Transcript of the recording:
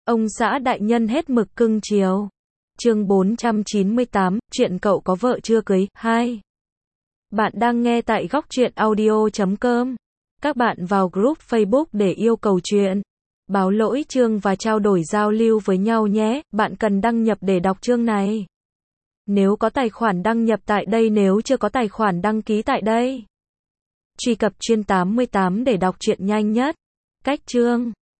Ông xã đại nhân hết mực cưng chiều. Chương 498, chuyện cậu có vợ chưa cưới, 2. Bạn đang nghe tại góc truyện audio.com. Các bạn vào group Facebook để yêu cầu chuyện, báo lỗi chương và trao đổi giao lưu với nhau nhé. Bạn cần đăng nhập để đọc chương này. Nếu có tài khoản đăng nhập tại đây, nếu chưa có tài khoản đăng ký tại đây. Truy cập chuyên 88 để đọc truyện nhanh nhất. Cách chương.